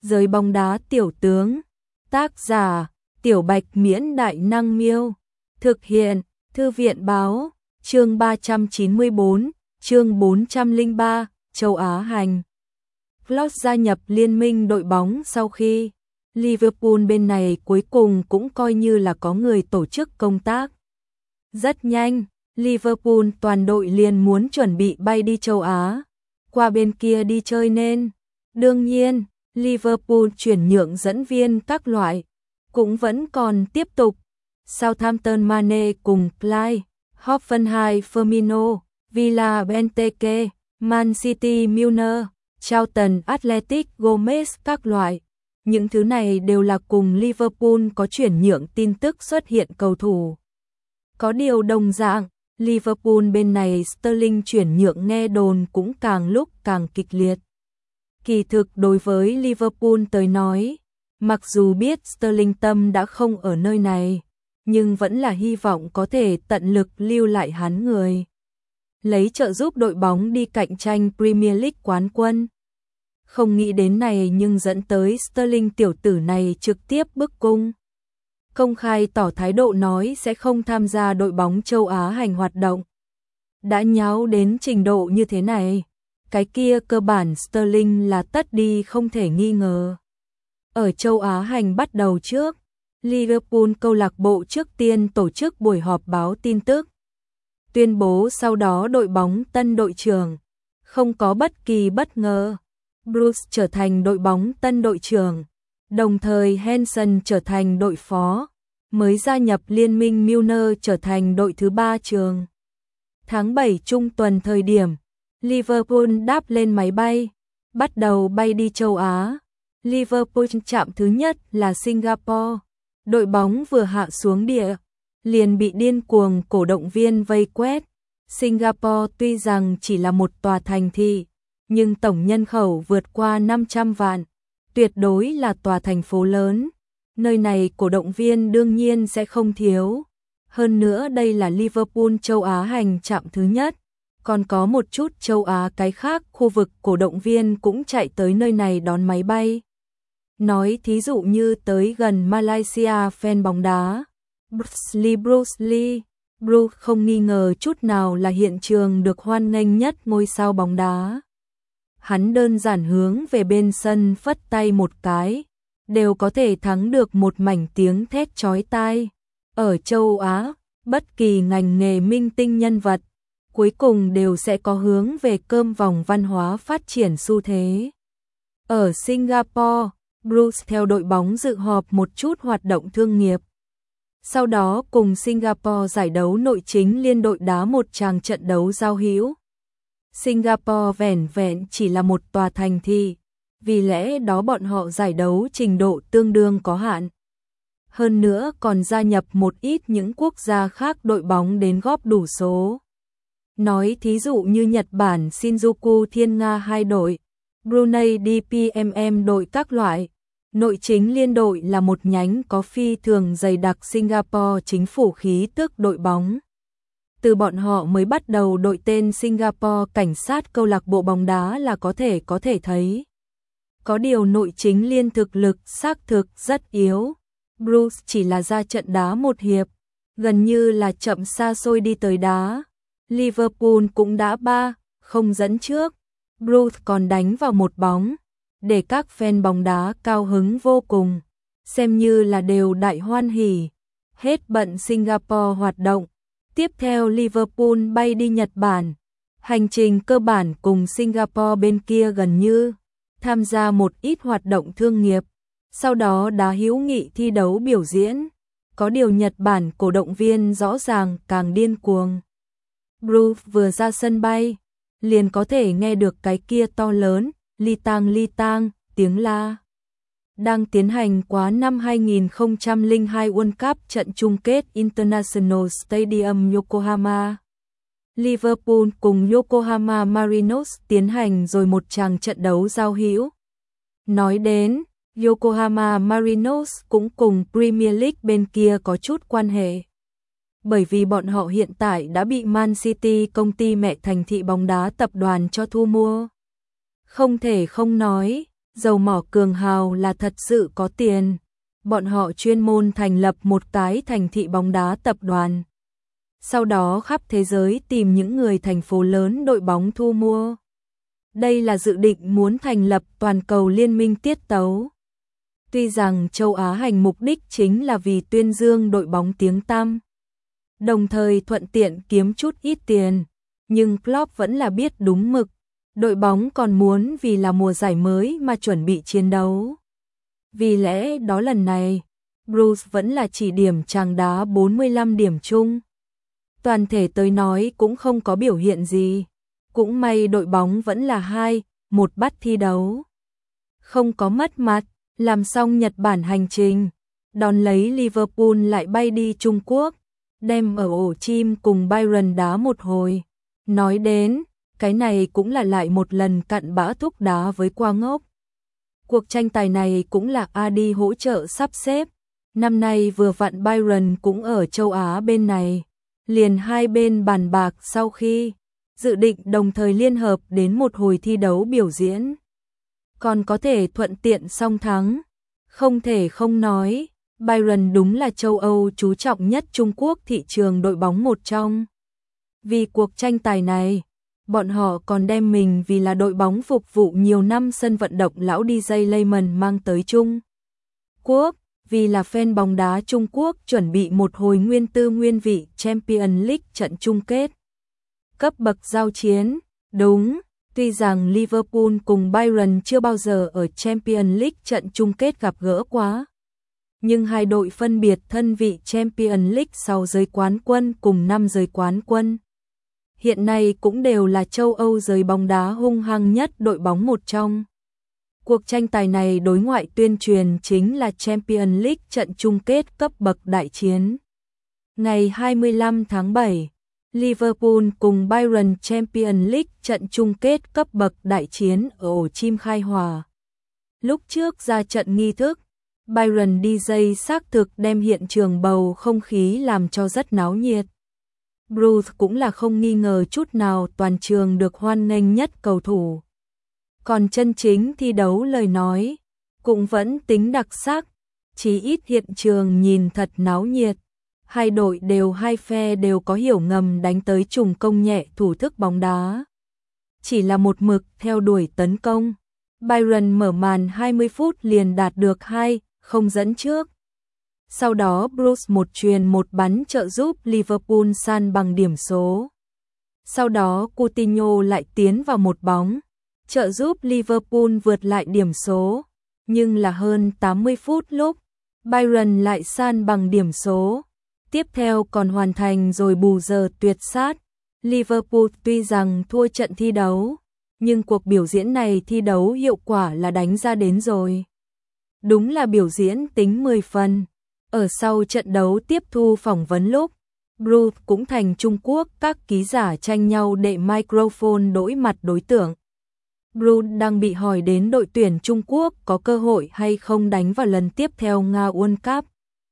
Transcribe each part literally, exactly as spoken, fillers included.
Giới bóng đá tiểu tướng. Tác giả: Tiểu Bạch Miễn Đại Năng Miêu. Thực hiện: Thư viện Báo. Chương ba trăm chín mươi bốn, chương bốn trăm lẻ ba, châu Á hành. Klopp gia nhập liên minh đội bóng sau khi Liverpool bên này cuối cùng cũng coi như là có người tổ chức công tác. Rất nhanh, Liverpool toàn đội liền muốn chuẩn bị bay đi châu Á, qua bên kia đi chơi nên. Đương nhiên, Liverpool chuyển nhượng dẫn viên các loại, cũng vẫn còn tiếp tục. Southampton Mane cùng Clyde, Hoffenheim Firmino, Villa Benteke, Man City Milner, Charlton Athletic Gomez các loại. Những thứ này đều là cùng Liverpool có chuyển nhượng tin tức xuất hiện cầu thủ. Có điều đồng dạng, Liverpool bên này Sterling chuyển nhượng nghe đồn cũng càng lúc càng kịch liệt. Kỳ thực đối với Liverpool tới nói, mặc dù biết Sterling tâm đã không ở nơi này, nhưng vẫn là hy vọng có thể tận lực lưu lại hắn người, lấy trợ giúp đội bóng đi cạnh tranh Premier League quán quân. Không nghĩ đến này nhưng dẫn tới Sterling tiểu tử này trực tiếp bức cung. Công khai tỏ thái độ nói sẽ không tham gia đội bóng châu Á hành hoạt động. Đã nháo đến trình độ như thế này, cái kia cơ bản Sterling là tất đi không thể nghi ngờ. Ở châu Á hành bắt đầu trước, Liverpool câu lạc bộ trước tiên tổ chức buổi họp báo tin tức. Tuyên bố sau đó đội bóng tân đội trưởng, không có bất kỳ bất ngờ. Bruce trở thành đội bóng tân đội trưởng, đồng thời Henson trở thành đội phó, mới gia nhập liên minh Milner trở thành đội thứ ba trường. Tháng bảy trung tuần thời điểm, Liverpool đáp lên máy bay, bắt đầu bay đi châu Á. Liverpool chạm thứ nhất là Singapore. Đội bóng vừa hạ xuống địa, liền bị điên cuồng cổ động viên vây quét. Singapore tuy rằng chỉ là một tòa thành thị, nhưng tổng nhân khẩu vượt qua năm trăm vạn, tuyệt đối là tòa thành phố lớn. Nơi này cổ động viên đương nhiên sẽ không thiếu. Hơn nữa đây là Liverpool châu Á hành trạm thứ nhất, còn có một chút châu Á cái khác khu vực cổ động viên cũng chạy tới nơi này đón máy bay. Nói thí dụ như tới gần Malaysia fan bóng đá, Bruce Lee Bruce Lee, Bruce không nghi ngờ chút nào là hiện trường được hoan nghênh nhất ngôi sao bóng đá. Hắn đơn giản hướng về bên sân phất tay một cái, đều có thể thắng được một mảnh tiếng thét chói tai. Ở châu Á, bất kỳ ngành nghề minh tinh nhân vật, cuối cùng đều sẽ có hướng về cơm vòng văn hóa phát triển xu thế. Ở Singapore, Bruce theo đội bóng dự họp một chút hoạt động thương nghiệp. Sau đó cùng Singapore giải đấu nội chính liên đội đá một tràng trận đấu giao hữu. Singapore vẻn vẹn chỉ là một tòa thành thị, vì lẽ đó bọn họ giải đấu trình độ tương đương có hạn. Hơn nữa còn gia nhập một ít những quốc gia khác đội bóng đến góp đủ số. Nói thí dụ như Nhật Bản Shinjuku Thiên Nga hai đội, Brunei đê pê em em đội các loại. Nội chính liên đội là một nhánh có phi thường dày đặc Singapore chính phủ khí tức đội bóng. Từ bọn họ mới bắt đầu đội tên Singapore cảnh sát câu lạc bộ bóng đá là có thể có thể thấy. Có điều nội chính liên thực lực xác thực rất yếu. Bruce chỉ là ra trận đá một hiệp, gần như là chậm xa xôi đi tới đá. Liverpool cũng đã ba không dẫn trước. Bruce còn đánh vào một bóng, để các fan bóng đá cao hứng vô cùng, xem như là đều đại hoan hỉ. Hết bận Singapore hoạt động, tiếp theo Liverpool bay đi Nhật Bản. Hành trình cơ bản cùng Singapore bên kia gần như tham gia một ít hoạt động thương nghiệp, sau đó đá hữu nghị thi đấu biểu diễn. Có điều Nhật Bản cổ động viên rõ ràng càng điên cuồng. Bruce vừa ra sân bay, liền có thể nghe được cái kia to lớn, li tang li tang, tiếng la. Đang tiến hành quá năm hai không không hai World Cup trận chung kết International Stadium Yokohama. Liverpool cùng Yokohama Marinos tiến hành rồi một tràng trận đấu giao hữu. Nói đến, Yokohama Marinos cũng cùng Premier League bên kia có chút quan hệ. Bởi vì bọn họ hiện tại đã bị Man City công ty mẹ thành thị bóng đá tập đoàn cho thu mua. Không thể không nói, Dầu mỏ cường hào là thật sự có tiền. Bọn họ chuyên môn thành lập một cái thành thị bóng đá tập đoàn. Sau đó khắp thế giới tìm những người thành phố lớn đội bóng thu mua. Đây là dự định muốn thành lập toàn cầu liên minh tiết tấu. Tuy rằng châu Á hành mục đích chính là vì tuyên dương đội bóng tiếng tăm, đồng thời thuận tiện kiếm chút ít tiền, nhưng Klopp vẫn là biết đúng mực. Đội bóng còn muốn vì là mùa giải mới mà chuẩn bị chiến đấu. Vì lẽ đó lần này, Bruce vẫn là chỉ điểm chàng đá bốn mươi lăm điểm chung. Toàn thể tới nói cũng không có biểu hiện gì. Cũng may đội bóng vẫn là hai một bắt thi đấu. Không có mất mặt, làm xong Nhật Bản hành trình, đón lấy Liverpool lại bay đi Trung Quốc, đem ở ổ chim cùng Bayern đá một hồi. Nói đến, cái này cũng là lại một lần cặn bã thúc đá với Qua Ngốc. Cuộc tranh tài này cũng là Adi hỗ trợ sắp xếp. Năm nay vừa vặn Bayern cũng ở châu Á bên này. Liền hai bên bàn bạc sau khi dự định đồng thời liên hợp đến một hồi thi đấu biểu diễn. Còn có thể thuận tiện song thắng. Không thể không nói, Bayern đúng là châu Âu chú trọng nhất Trung Quốc thị trường đội bóng một trong. Vì cuộc tranh tài này, bọn họ còn đem mình vì là đội bóng phục vụ nhiều năm sân vận động lão đê gi Lehman mang tới Trung Quốc, vì là fan bóng đá Trung Quốc chuẩn bị một hồi nguyên tư nguyên vị Champions League trận chung kết. Cấp bậc giao chiến, đúng, tuy rằng Liverpool cùng Bayern chưa bao giờ ở Champions League trận chung kết gặp gỡ quá. Nhưng hai đội phân biệt thân vị Champions League sau giới quán quân cùng năm giới quán quân. Hiện nay cũng đều là châu Âu giới bóng đá hung hăng nhất đội bóng một trong. Cuộc tranh tài này đối ngoại tuyên truyền chính là Champions League trận chung kết cấp bậc đại chiến. Ngày hai mươi lăm tháng bảy, Liverpool cùng Bayern Champions League trận chung kết cấp bậc đại chiến ở ổ chim khai hòa. Lúc trước ra trận nghi thức, Bayern đê gi xác thực đem hiện trường bầu không khí làm cho rất náo nhiệt. Bruce cũng là không nghi ngờ chút nào toàn trường được hoan nghênh nhất cầu thủ. Còn chân chính thi đấu lời nói, cũng vẫn tính đặc sắc, chí ít hiện trường nhìn thật náo nhiệt. Hai đội đều hai phe đều có hiểu ngầm đánh tới trùng công nhẹ thủ thức bóng đá. Chỉ là một mực theo đuổi tấn công. Bayern mở màn hai mươi phút liền đạt được hai không dẫn trước. Sau đó Bruce một truyền một bắn trợ giúp Liverpool san bằng điểm số. Sau đó Coutinho lại tiến vào một bóng, trợ giúp Liverpool vượt lại điểm số. Nhưng là hơn tám mươi phút lúc, Bayern lại san bằng điểm số. Tiếp theo còn hoàn thành rồi bù giờ tuyệt sát. Liverpool tuy rằng thua trận thi đấu, nhưng cuộc biểu diễn này thi đấu hiệu quả là đánh ra đến rồi. Đúng là biểu diễn tính mười phần. Ở sau trận đấu tiếp thu phỏng vấn lúc, Bruce cũng thành Trung Quốc các ký giả tranh nhau đệ microphone đối mặt đối tượng. Bruce đang bị hỏi đến đội tuyển Trung Quốc có cơ hội hay không đánh vào lần tiếp theo Nga World Cup.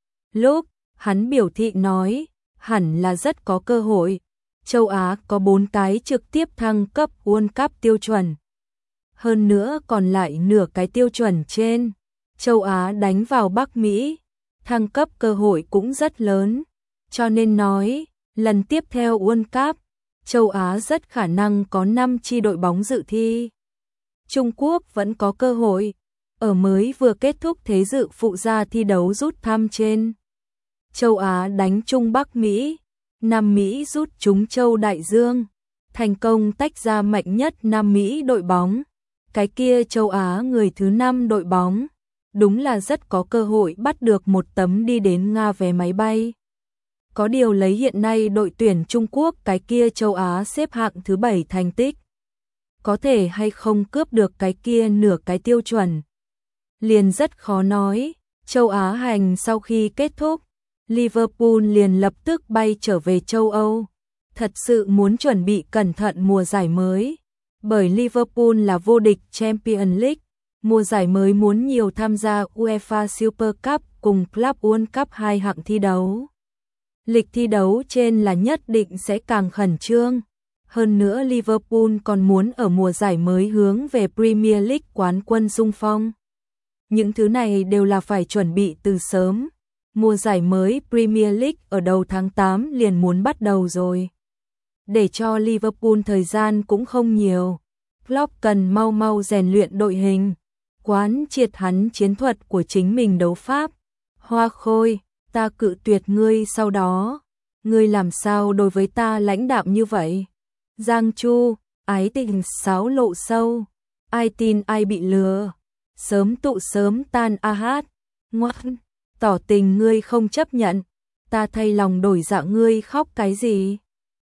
Lúc hắn biểu thị nói, hẳn là rất có cơ hội. Châu Á có bốn cái trực tiếp thăng cấp World Cup tiêu chuẩn. Hơn nữa còn lại nửa cái tiêu chuẩn trên. Châu Á đánh vào Bắc Mỹ, thăng cấp cơ hội cũng rất lớn. Cho nên nói, lần tiếp theo World Cup, châu Á rất khả năng có năm chi đội bóng dự thi. Trung Quốc vẫn có cơ hội. Ở mới vừa kết thúc thế dự phụ gia thi đấu rút thăm trên. Châu Á đánh Trung Bắc Mỹ, Nam Mỹ rút trúng Châu Đại Dương, thành công tách ra mạnh nhất Nam Mỹ đội bóng. Cái kia châu Á người thứ năm đội bóng, đúng là rất có cơ hội bắt được một tấm đi đến Nga vé máy bay. Có điều lấy hiện nay đội tuyển Trung Quốc cái kia châu Á xếp hạng thứ bảy thành tích, có thể hay không cướp được cái kia nửa cái tiêu chuẩn, liền rất khó nói. Châu Á hành sau khi kết thúc, Liverpool liền lập tức bay trở về châu Âu. Thật sự muốn chuẩn bị cẩn thận mùa giải mới, bởi Liverpool là vô địch Champions League, mùa giải mới muốn nhiều tham gia UEFA Super Cup cùng Club World Cup hai hạng thi đấu. Lịch thi đấu trên là nhất định sẽ càng khẩn trương. Hơn nữa Liverpool còn muốn ở mùa giải mới hướng về Premier League quán quân xung phong. Những thứ này đều là phải chuẩn bị từ sớm. Mùa giải mới Premier League ở đầu tháng tám liền muốn bắt đầu rồi. Để cho Liverpool thời gian cũng không nhiều. Klopp cần mau mau rèn luyện đội hình, quán triệt hắn chiến thuật của chính mình đấu pháp. Hoa Khôi, ta cự tuyệt ngươi sau đó. Ngươi làm sao đối với ta lãnh đạm như vậy? Giang Chu, ái tình sáo lộ sâu. Ai tin ai bị lừa. Sớm tụ sớm tan a hát. Ngoan, tỏ tình ngươi không chấp nhận. Ta thay lòng đổi dạ ngươi khóc cái gì?